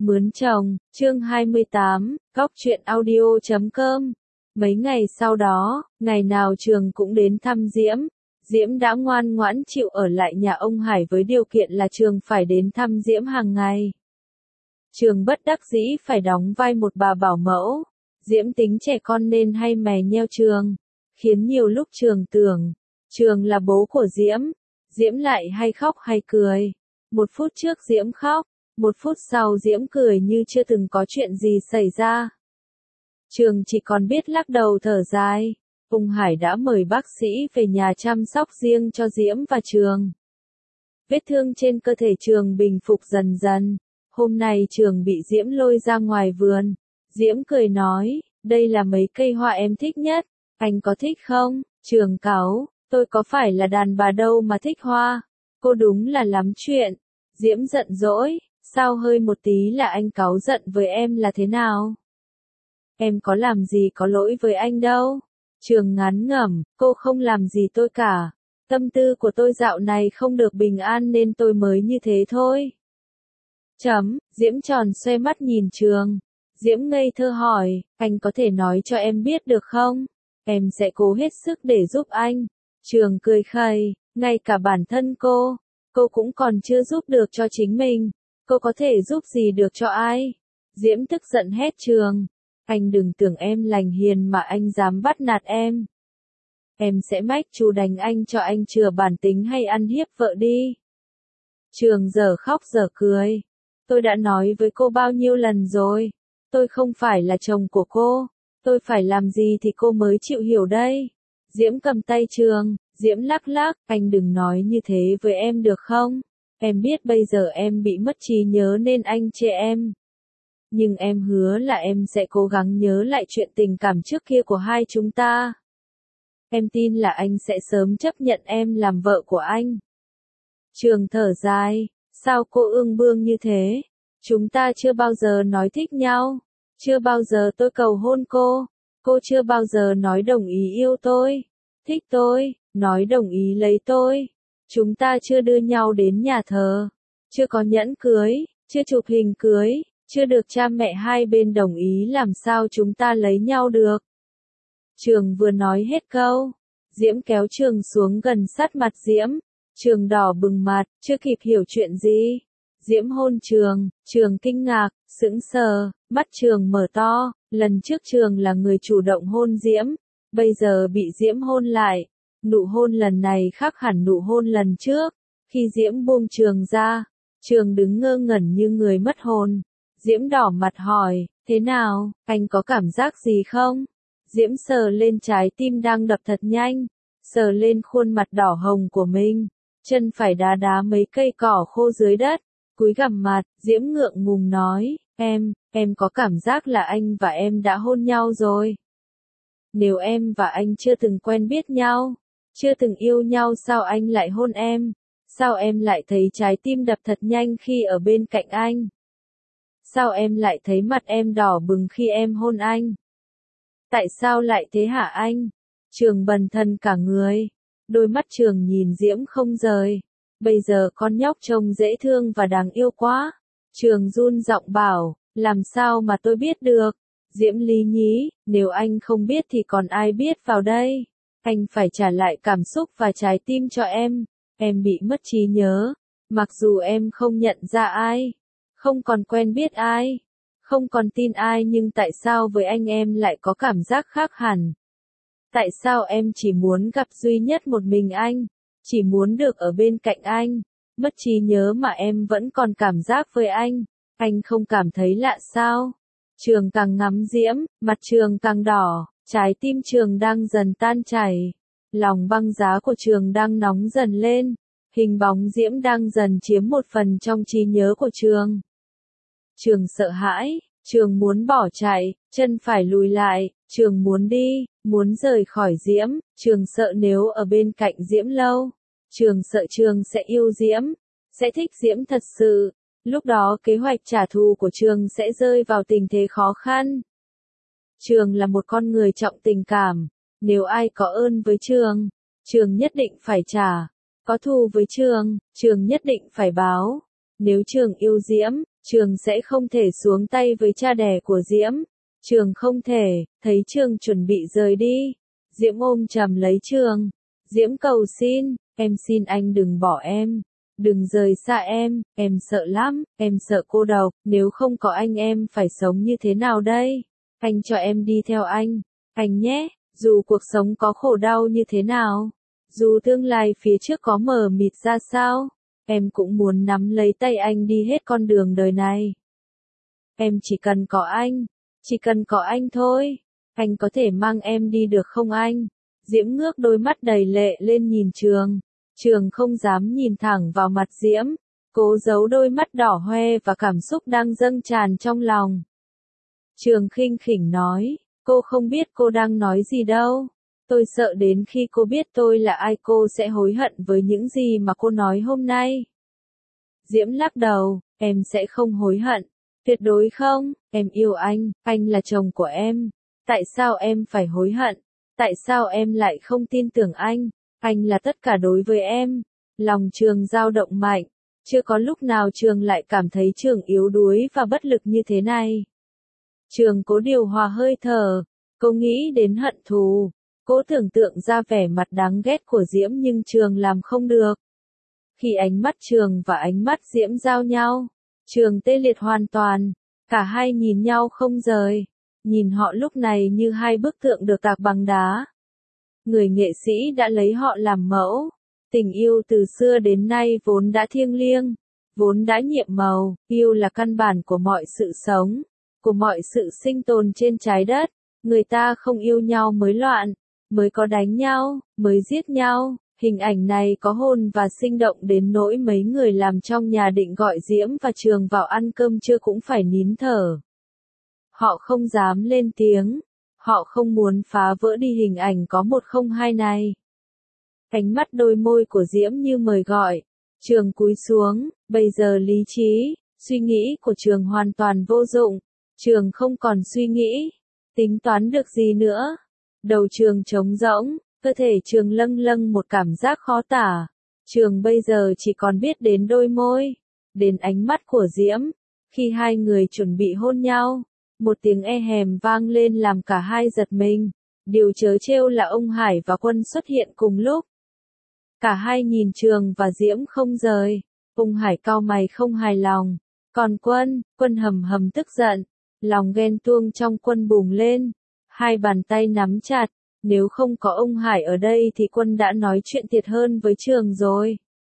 Mướn chồng, chương 28, Góc truyện audio.com. Mấy ngày sau đó, ngày nào Trường cũng đến thăm Diễm. Diễm đã ngoan ngoãn chịu ở lại nhà ông Hải với điều kiện là Trường phải đến thăm Diễm hàng ngày. Trường bất đắc dĩ phải đóng vai một bà bảo mẫu. Diễm tính trẻ con nên hay mè nheo Trường, khiến nhiều lúc Trường tưởng Trường là bố của Diễm. Diễm lại hay khóc hay cười. Một phút trước Diễm khóc, một phút sau Diễm cười như chưa từng có chuyện gì xảy ra. Trường chỉ còn biết lắc đầu thở dài. Ông Hải đã mời bác sĩ về nhà chăm sóc riêng cho Diễm và Trường. Vết thương trên cơ thể Trường bình phục dần dần. Hôm nay Trường bị Diễm lôi ra ngoài vườn. Diễm cười nói, đây là mấy cây hoa em thích nhất, anh có thích không? Trường cáu, tôi có phải là đàn bà đâu mà thích hoa. Cô đúng là lắm chuyện. Diễm giận dỗi, sao hơi một tí là anh cáu giận với em là thế nào? Em có làm gì có lỗi với anh đâu. Trường ngán ngẩm, cô không làm gì tôi cả. Tâm tư của tôi dạo này không được bình an nên tôi mới như thế thôi. Diễm tròn xoe mắt nhìn Trường. Diễm ngây thơ hỏi, anh có thể nói cho em biết được không? Em sẽ cố hết sức để giúp anh. Trường cười khẩy, ngay cả bản thân cô cũng còn chưa giúp được cho chính mình. Cô có thể giúp gì được cho ai? Diễm tức giận hét Trường. Anh đừng tưởng em lành hiền mà anh dám bắt nạt em. Em sẽ mách chú đánh anh cho anh chừa bản tính hay ăn hiếp vợ đi. Trường giờ khóc giờ cười. Tôi đã nói với cô bao nhiêu lần rồi. Tôi không phải là chồng của cô. Tôi phải làm gì thì cô mới chịu hiểu đây. Diễm cầm tay Trường. Diễm lắc lắc, anh đừng nói như thế với em được không? Em biết bây giờ em bị mất trí nhớ nên anh chê em. Nhưng em hứa là em sẽ cố gắng nhớ lại chuyện tình cảm trước kia của hai chúng ta. Em tin là anh sẽ sớm chấp nhận em làm vợ của anh. Trường thở dài, sao cô ương bương như thế? Chúng ta chưa bao giờ nói thích nhau. Chưa bao giờ tôi cầu hôn cô. Cô chưa bao giờ nói đồng ý yêu tôi, thích tôi, nói đồng ý lấy tôi. Chúng ta chưa đưa nhau đến nhà thờ, chưa có nhẫn cưới, chưa chụp hình cưới, chưa được cha mẹ hai bên đồng ý, làm sao chúng ta lấy nhau được. Trường vừa nói hết câu, Diễm kéo Trường xuống gần sát mặt Diễm. Trường đỏ bừng mặt, chưa kịp hiểu chuyện gì. Diễm hôn Trường, Trường kinh ngạc, sững sờ, mắt Trường mở to. Lần trước Trường là người chủ động hôn Diễm, bây giờ bị Diễm hôn lại. Nụ hôn lần này khác hẳn nụ hôn lần trước. Khi Diễm buông Trường ra, Trường đứng ngơ ngẩn như người mất hồn. Diễm đỏ mặt hỏi, thế nào, anh có cảm giác gì không? Diễm sờ lên trái tim đang đập thật nhanh, sờ lên khuôn mặt đỏ hồng của mình, chân phải đá đá mấy cây cỏ khô dưới đất, cúi gằm mặt, Diễm ngượng ngùng nói, em có cảm giác là anh và em đã hôn nhau rồi. Nếu em và anh chưa từng quen biết nhau, chưa từng yêu nhau, sao anh lại hôn em? Sao em lại thấy trái tim đập thật nhanh khi ở bên cạnh anh? Sao em lại thấy mặt em đỏ bừng khi em hôn anh? Tại sao lại thế hả anh? Trường bần thần cả người. Đôi mắt Trường nhìn Diễm không rời. Bây giờ con nhóc trông dễ thương và đáng yêu quá. Trường run giọng bảo, làm sao mà tôi biết được? Diễm lý nhí, nếu anh không biết thì còn ai biết vào đây? Anh phải trả lại cảm xúc và trái tim cho em. Em bị mất trí nhớ. Mặc dù em không nhận ra ai, không còn quen biết ai, không còn tin ai, nhưng tại sao với anh em lại có cảm giác khác hẳn? Tại sao em chỉ muốn gặp duy nhất một mình anh? Chỉ muốn được ở bên cạnh anh? Mất trí nhớ mà em vẫn còn cảm giác với anh. Anh không cảm thấy lạ sao? Trường càng ngắm Diễm, mặt Trường càng đỏ, trái tim Trường đang dần tan chảy. Lòng băng giá của Trường đang nóng dần lên. Hình bóng Diễm đang dần chiếm một phần trong trí nhớ của Trường. Trường sợ hãi, Trường muốn bỏ chạy, chân phải lùi lại, Trường muốn đi, muốn rời khỏi Diễm. Trường sợ nếu ở bên cạnh Diễm lâu, Trường sợ Trường sẽ yêu Diễm, sẽ thích Diễm thật sự. Lúc đó kế hoạch trả thù của Trường sẽ rơi vào tình thế khó khăn. Trường là một con người trọng tình cảm. Nếu ai có ơn với Trường, Trường nhất định phải trả. Có thù với Trường, Trường nhất định phải báo. Nếu Trường yêu Diễm, Trường sẽ không thể xuống tay với cha đẻ của Diễm. Trường không thể. Thấy Trường chuẩn bị rời đi, Diễm ôm chầm lấy Trường. Diễm cầu xin, em xin anh đừng bỏ em. Đừng rời xa em sợ lắm, em sợ cô độc, nếu không có anh em phải sống như thế nào đây? Anh cho em đi theo anh nhé, dù cuộc sống có khổ đau như thế nào, dù tương lai phía trước có mờ mịt ra sao, em cũng muốn nắm lấy tay anh đi hết con đường đời này. Em chỉ cần có anh thôi, anh có thể mang em đi được không anh? Diễm ngước đôi mắt đầy lệ lên nhìn Trường. Trường không dám nhìn thẳng vào mặt Diễm, cố giấu đôi mắt đỏ hoe và cảm xúc đang dâng tràn trong lòng. Trường khinh khỉnh nói, cô không biết cô đang nói gì đâu. Tôi sợ đến khi cô biết tôi là ai cô sẽ hối hận với những gì mà cô nói hôm nay. Diễm lắc đầu, em sẽ không hối hận. Tuyệt đối không, em yêu anh là chồng của em. Tại sao em phải hối hận? Tại sao em lại không tin tưởng anh? Anh là tất cả đối với em. Lòng Trường dao động mạnh. Chưa có lúc nào Trường lại cảm thấy Trường yếu đuối và bất lực như thế này. Trường cố điều hòa hơi thở. Cô nghĩ đến hận thù. Cố tưởng tượng ra vẻ mặt đáng ghét của Diễm nhưng Trường làm không được. Khi ánh mắt Trường và ánh mắt Diễm giao nhau, Trường tê liệt hoàn toàn. Cả hai nhìn nhau không rời. Nhìn họ lúc này như hai bức tượng được tạc bằng đá. Người nghệ sĩ đã lấy họ làm mẫu. Tình yêu từ xưa đến nay vốn đã thiêng liêng, vốn đã nhiệm màu, yêu là căn bản của mọi sự sống, của mọi sự sinh tồn trên trái đất. Người ta không yêu nhau mới loạn, mới có đánh nhau, mới giết nhau. Hình ảnh này có hồn và sinh động đến nỗi mấy người làm trong nhà định gọi Diễm và Trường vào ăn cơm trưa cũng phải nín thở. Họ không dám lên tiếng. Họ không muốn phá vỡ đi hình ảnh có 102 này. Ánh mắt đôi môi của Diễm như mời gọi. Trường cúi xuống, bây giờ lý trí, suy nghĩ của Trường hoàn toàn vô dụng. Trường không còn suy nghĩ, tính toán được gì nữa. Đầu Trường trống rỗng, cơ thể Trường lâng lâng một cảm giác khó tả. Trường bây giờ chỉ còn biết đến đôi môi, đến ánh mắt của Diễm. Khi hai người chuẩn bị hôn nhau, một tiếng e hèm vang lên làm cả hai giật mình. Điều trớ trêu là ông Hải và Quân xuất hiện cùng lúc. Cả hai nhìn Trường và Diễm không rời. Ông Hải cau mày không hài lòng. Còn Quân hầm hầm tức giận. Lòng ghen tuông trong Quân bùng lên. Hai bàn tay nắm chặt. Nếu không có ông Hải ở đây thì Quân đã nói chuyện thiệt hơn với Trường rồi.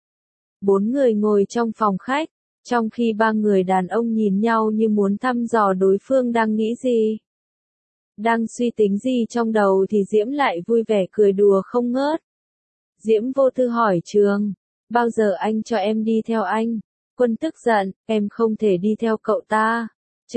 4 người ngồi trong phòng khách. Trong khi 3 người đàn ông nhìn nhau như muốn thăm dò đối phương đang nghĩ gì. Đang suy tính gì trong đầu thì Diễm lại vui vẻ cười đùa không ngớt. Diễm vô tư hỏi Trường, bao giờ anh cho em đi theo anh? Quân tức giận, em không thể đi theo cậu ta.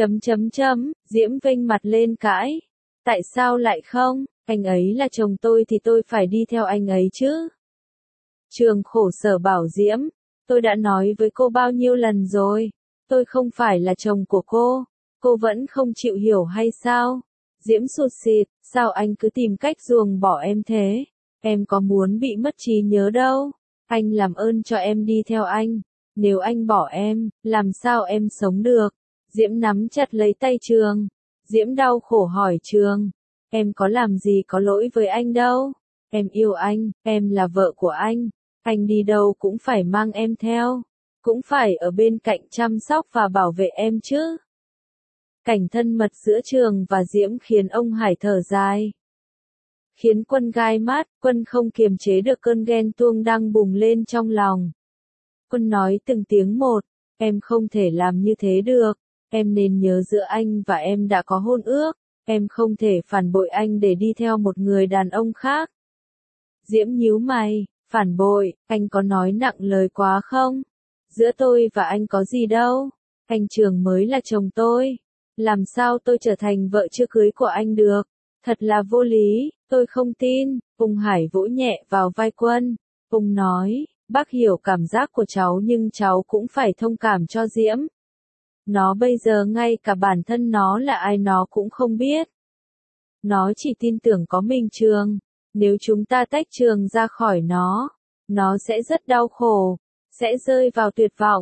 Diễm vênh mặt lên cãi. Tại sao lại không? Anh ấy là chồng tôi thì tôi phải đi theo anh ấy chứ. Trường khổ sở bảo Diễm, tôi đã nói với cô bao nhiêu lần rồi, tôi không phải là chồng của cô vẫn không chịu hiểu hay sao? Diễm sụt sịt, sao anh cứ tìm cách ruồng bỏ em thế? Em có muốn bị mất trí nhớ đâu. Anh làm ơn cho em đi theo anh. Nếu anh bỏ em, làm sao em sống được? Diễm nắm chặt lấy tay Trường. Diễm đau khổ hỏi Trường, em có làm gì có lỗi với anh đâu. Em yêu anh, em là vợ của anh đi đâu cũng phải mang em theo, cũng phải ở bên cạnh chăm sóc và bảo vệ em chứ. Cảnh thân mật giữa Trường và Diễm khiến ông Hải thở dài. Khiến Quân gai mắt, Quân không kiềm chế được cơn ghen tuông đang bùng lên trong lòng. Quân nói từng tiếng một, em không thể làm như thế được, em nên nhớ giữa anh và em đã có hôn ước, em không thể phản bội anh để đi theo một người đàn ông khác. Diễm nhíu mày, phản bội, anh có nói nặng lời quá không? Giữa tôi và anh có gì đâu, anh Trường mới là chồng tôi, làm sao tôi trở thành vợ chưa cưới của anh được? Thật là vô lý, tôi không tin. Ông Hải vỗ nhẹ vào vai Quân. Ông nói, bác hiểu cảm giác của cháu nhưng cháu cũng phải thông cảm cho Diễm. Nó bây giờ ngay cả bản thân nó là ai nó cũng không biết. Nó chỉ tin tưởng có mình Trường. Nếu chúng ta tách Trường ra khỏi nó sẽ rất đau khổ, sẽ rơi vào tuyệt vọng.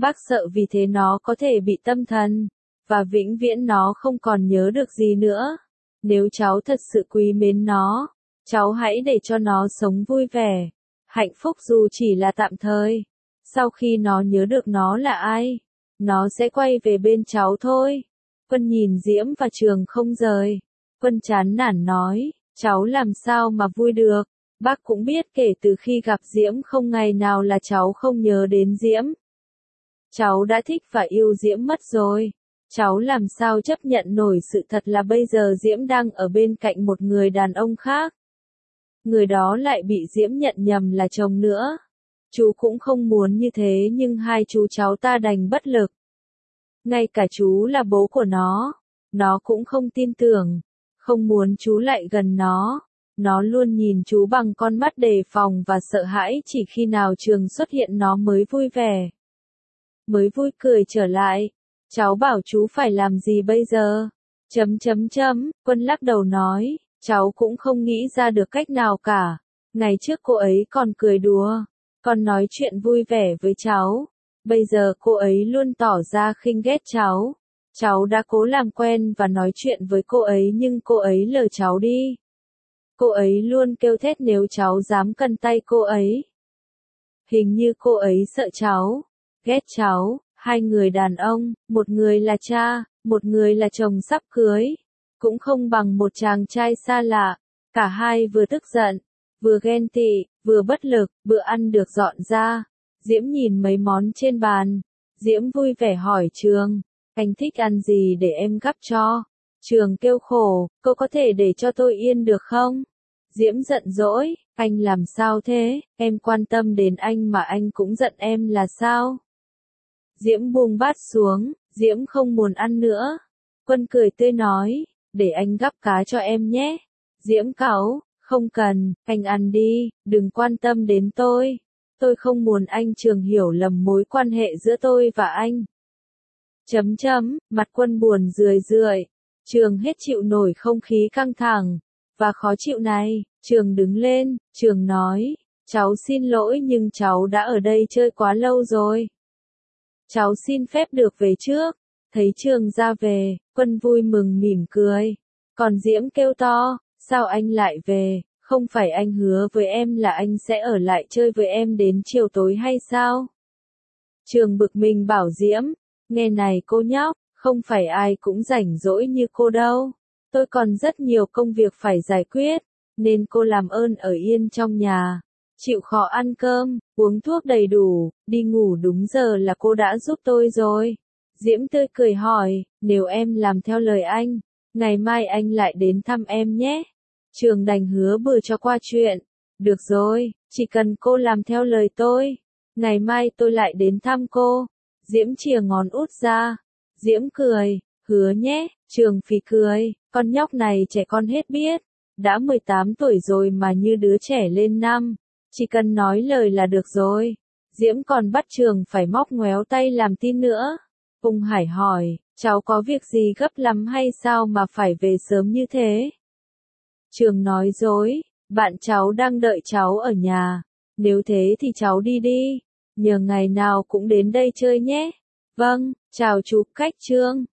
Bác sợ vì thế nó có thể bị tâm thần, và vĩnh viễn nó không còn nhớ được gì nữa. Nếu cháu thật sự quý mến nó, cháu hãy để cho nó sống vui vẻ, hạnh phúc dù chỉ là tạm thời. Sau khi nó nhớ được nó là ai, nó sẽ quay về bên cháu thôi. Quân nhìn Diễm và Trường không rời. Quân chán nản nói, cháu làm sao mà vui được. Bác cũng biết kể từ khi gặp Diễm không ngày nào là cháu không nhớ đến Diễm. Cháu đã thích và yêu Diễm mất rồi. Cháu làm sao chấp nhận nổi sự thật là bây giờ Diễm đang ở bên cạnh một người đàn ông khác. Người đó lại bị Diễm nhận nhầm là chồng nữa. Chú cũng không muốn như thế nhưng hai chú cháu ta đành bất lực. Ngay cả chú là bố của nó cũng không tin tưởng, không muốn chú lại gần nó. Nó luôn nhìn chú bằng con mắt đề phòng và sợ hãi, chỉ khi nào Trường xuất hiện nó mới vui vẻ. Mới vui cười trở lại. Cháu bảo chú phải làm gì bây giờ? Quân lắc đầu nói, cháu cũng không nghĩ ra được cách nào cả. Ngày trước cô ấy còn cười đùa, còn nói chuyện vui vẻ với cháu. Bây giờ cô ấy luôn tỏ ra khinh ghét cháu. Cháu đã cố làm quen và nói chuyện với cô ấy nhưng cô ấy lờ cháu đi. Cô ấy luôn kêu thét nếu cháu dám cần tay cô ấy. Hình như cô ấy sợ cháu, ghét cháu. Hai người đàn ông, một người là cha, một người là chồng sắp cưới, cũng không bằng một chàng trai xa lạ. Cả hai vừa tức giận, vừa ghen tị, vừa bất lực. Bữa ăn được dọn ra. Diễm nhìn mấy món trên bàn. Diễm vui vẻ hỏi Trường, anh thích ăn gì để em gắp cho? Trường kêu khổ, cô có thể để cho tôi yên được không? Diễm giận dỗi, anh làm sao thế? Em quan tâm đến anh mà anh cũng giận em là sao? Diễm buông bát xuống, Diễm không muốn ăn nữa. Quân cười tươi nói, để anh gắp cá cho em nhé. Diễm cáu, không cần, anh ăn đi, đừng quan tâm đến tôi. Tôi không muốn anh Trường hiểu lầm mối quan hệ giữa tôi và anh. Mặt Quân buồn rười rượi. Trường hết chịu nổi không khí căng thẳng và khó chịu này. Trường đứng lên, Trường nói, cháu xin lỗi nhưng cháu đã ở đây chơi quá lâu rồi. Cháu xin phép được về trước. Thấy Trường ra về, Quân vui mừng mỉm cười. Còn Diễm kêu to, sao anh lại về? Không phải anh hứa với em là anh sẽ ở lại chơi với em đến chiều tối hay sao? Trường bực mình bảo Diễm, nghe này cô nhóc, không phải ai cũng rảnh rỗi như cô đâu. Tôi còn rất nhiều công việc phải giải quyết, nên cô làm ơn ở yên trong nhà. Chịu khó ăn cơm, uống thuốc đầy đủ, đi ngủ đúng giờ là cô đã giúp tôi rồi. Diễm tươi cười hỏi, nếu em làm theo lời anh, ngày mai anh lại đến thăm em nhé. Trường đành hứa bừa cho qua chuyện. Được rồi, chỉ cần cô làm theo lời tôi, ngày mai tôi lại đến thăm cô. Diễm chìa ngón út ra. Diễm cười, hứa nhé. Trường phì cười, con nhóc này trẻ con hết biết. Đã 18 tuổi rồi mà như đứa trẻ lên năm. Chỉ cần nói lời là được rồi. Diễm còn bắt Trường phải móc ngoéo tay làm tin nữa. Ung Hải hỏi, cháu có việc gì gấp lắm hay sao mà phải về sớm như thế? Trường nói dối, bạn cháu đang đợi cháu ở nhà. Nếu thế thì cháu đi đi. Nhờ ngày nào cũng đến đây chơi nhé. Vâng, chào chú Khách Trương.